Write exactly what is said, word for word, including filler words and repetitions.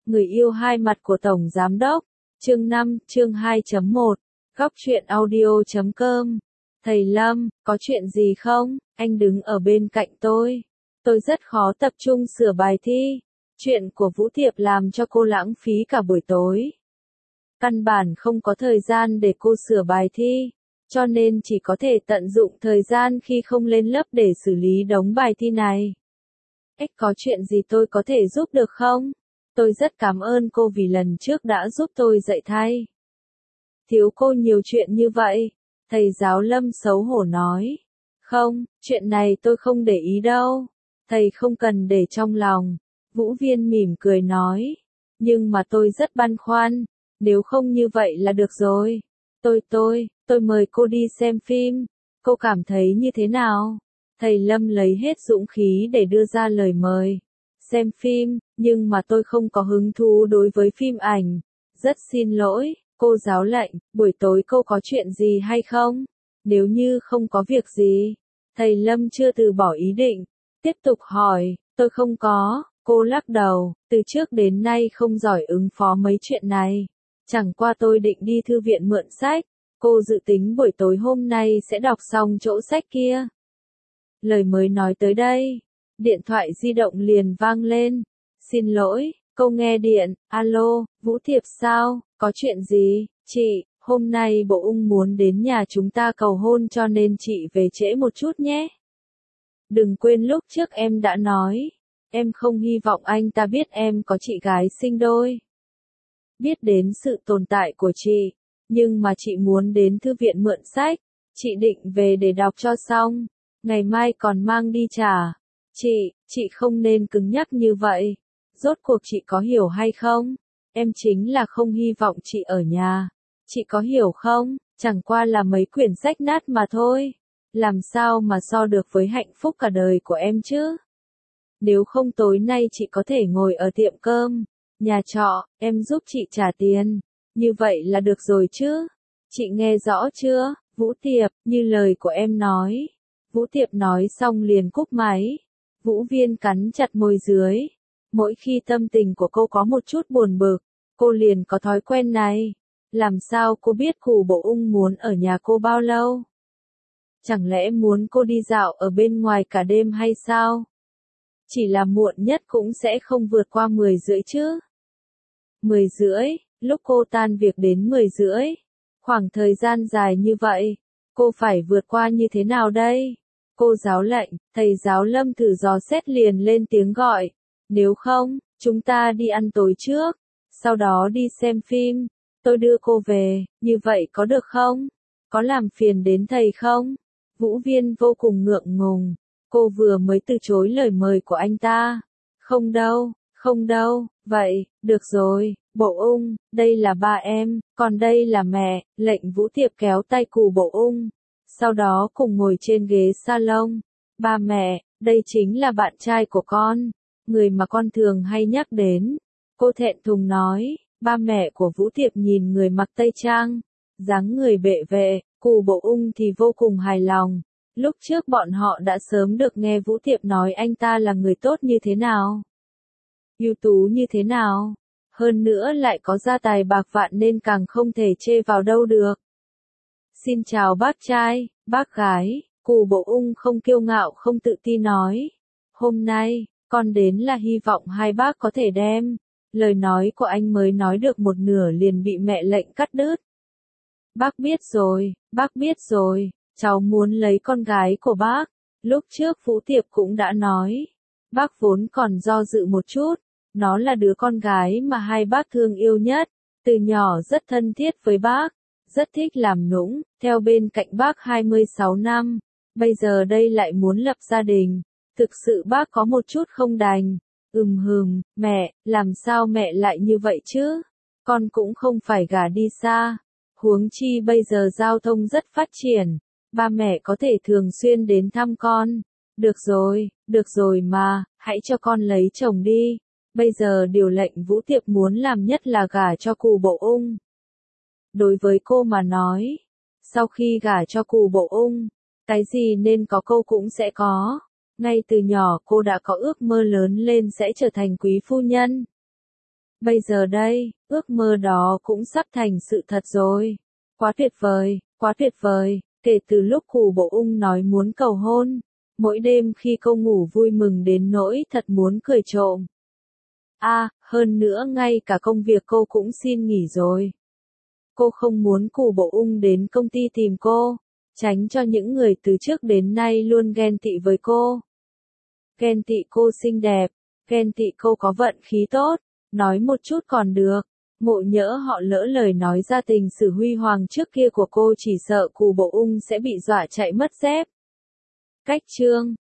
Người yêu hai mặt của Tổng Giám Đốc, chương năm, chương hai chấm một, góc truyện audio chấm com. Thầy Lâm, có chuyện gì không? Anh đứng ở bên cạnh tôi. Tôi rất khó tập trung sửa bài thi. Chuyện của Vũ Thiệp làm cho cô lãng phí cả buổi tối. Căn bản không có thời gian để cô sửa bài thi, cho nên chỉ có thể tận dụng thời gian khi không lên lớp để xử lý đống bài thi này. Ếch, có chuyện gì tôi có thể giúp được không? Tôi rất cảm ơn cô vì lần trước đã giúp tôi dạy thay. Thiếu cô nhiều chuyện như vậy, thầy giáo Lâm xấu hổ nói. Không, chuyện này tôi không để ý đâu. Thầy không cần để trong lòng. Vũ Viên mỉm cười nói. Nhưng mà tôi rất băn khoăn. Nếu không như vậy là được rồi. Tôi tôi, tôi mời cô đi xem phim. Cô cảm thấy như thế nào? Thầy Lâm lấy hết dũng khí để đưa ra lời mời. Xem phim, nhưng mà tôi không có hứng thú đối với phim ảnh. Rất xin lỗi, cô giáo lệnh, buổi tối cô có chuyện gì hay không? Nếu như không có việc gì, thầy Lâm chưa từ bỏ ý định. Tiếp tục hỏi, tôi không có, cô lắc đầu, từ trước đến nay không giỏi ứng phó mấy chuyện này. Chẳng qua tôi định đi thư viện mượn sách, cô dự tính buổi tối hôm nay sẽ đọc xong chỗ sách kia. Lời mới nói tới đây, điện thoại di động liền vang lên. Xin lỗi, câu nghe điện, alo, Vũ Thiệp sao, có chuyện gì? Chị, hôm nay bộ ung muốn đến nhà chúng ta cầu hôn cho nên chị về trễ một chút nhé. Đừng quên lúc trước em đã nói, em không hy vọng anh ta biết em có chị gái sinh đôi. Biết đến sự tồn tại của chị, nhưng mà chị muốn đến thư viện mượn sách, chị định về để đọc cho xong, ngày mai còn mang đi trả. Chị, chị không nên cứng nhắc như vậy. Rốt cuộc chị có hiểu hay không? Em chính là không hy vọng chị ở nhà. Chị có hiểu không? Chẳng qua là mấy quyển sách nát mà thôi. Làm sao mà so được với hạnh phúc cả đời của em chứ? Nếu không tối nay chị có thể ngồi ở tiệm cơm, nhà trọ, em giúp chị trả tiền. Như vậy là được rồi chứ? Chị nghe rõ chưa, Vũ Tiệp, như lời của em nói. Vũ Tiệp nói xong liền cúp máy. Vũ Viên cắn chặt môi dưới. Mỗi khi tâm tình của cô có một chút buồn bực, cô liền có thói quen này. Làm sao cô biết Cù Bộ Ung muốn ở nhà cô bao lâu? Chẳng lẽ muốn cô đi dạo ở bên ngoài cả đêm hay sao? Chỉ là muộn nhất cũng sẽ không vượt qua mười rưỡi chứ. Mười rưỡi, lúc cô tan việc đến mười rưỡi. Khoảng thời gian dài như vậy, cô phải vượt qua như thế nào đây? Cô giáo lệnh, thầy giáo Lâm thử dò xét liền lên tiếng gọi. Nếu không, chúng ta đi ăn tối trước, sau đó đi xem phim, tôi đưa cô về, như vậy có được không? Có làm phiền đến thầy không? Vũ Viên vô cùng ngượng ngùng, cô vừa mới từ chối lời mời của anh ta. Không đâu, không đâu, vậy, được rồi, Bộ Ung, đây là ba em, còn đây là mẹ, lệnh Vũ Thiệp kéo tay Cù Bộ Ung. Sau đó cùng ngồi trên ghế salon. Ba mẹ, đây chính là bạn trai của con, người mà con thường hay nhắc đến. Cô thẹn thùng nói, ba mẹ của Vũ Thiệp nhìn người mặc tây trang, dáng người bệ vệ, Cù Bộ Ung thì vô cùng hài lòng. Lúc trước bọn họ đã sớm được nghe Vũ Thiệp nói anh ta là người tốt như thế nào, ưu tú như thế nào, hơn nữa lại có gia tài bạc vạn nên càng không thể chê vào đâu được. Xin chào bác trai, bác gái, Cù Bộ Ung không kiêu ngạo không tự ti nói. Hôm nay, con đến là hy vọng hai bác có thể đem. Lời nói của anh mới nói được một nửa liền bị mẹ lệnh cắt đứt. Bác biết rồi, bác biết rồi, cháu muốn lấy con gái của bác. Lúc trước Vũ Tiệp cũng đã nói. Bác vốn còn do dự một chút, nó là đứa con gái mà hai bác thương yêu nhất. Từ nhỏ rất thân thiết với bác. Rất thích làm nũng, theo bên cạnh bác hai mươi sáu năm, bây giờ đây lại muốn lập gia đình, thực sự bác có một chút không đành. Ừm hừm, mẹ, làm sao mẹ lại như vậy chứ? Con cũng không phải gả đi xa, huống chi bây giờ giao thông rất phát triển, ba mẹ có thể thường xuyên đến thăm con. Được rồi, được rồi mà, hãy cho con lấy chồng đi. Bây giờ điều lệnh Vũ Tiệp muốn làm nhất là gả cho Cù Bộ Ung. Đối với cô mà nói, sau khi gả cho Cù Bộ Ung, cái gì nên có cô cũng sẽ có. Ngay từ nhỏ cô đã có ước mơ lớn lên sẽ trở thành quý phu nhân. Bây giờ đây, ước mơ đó cũng sắp thành sự thật rồi. Quá tuyệt vời, quá tuyệt vời, kể từ lúc Cù Bộ Ung nói muốn cầu hôn, mỗi đêm khi cô ngủ vui mừng đến nỗi thật muốn cười trộm. À, hơn nữa ngay cả công việc cô cũng xin nghỉ rồi. Cô không muốn Cù Bộ Ung đến công ty tìm cô, tránh cho những người từ trước đến nay luôn ghen tị với cô. Ghen tị cô xinh đẹp, ghen tị cô có vận khí tốt, nói một chút còn được. Ngộ nhỡ họ lỡ lời nói ra tình sử huy hoàng trước kia của cô, chỉ sợ Cù Bộ Ung sẽ bị dọa chạy mất dép. Cách chương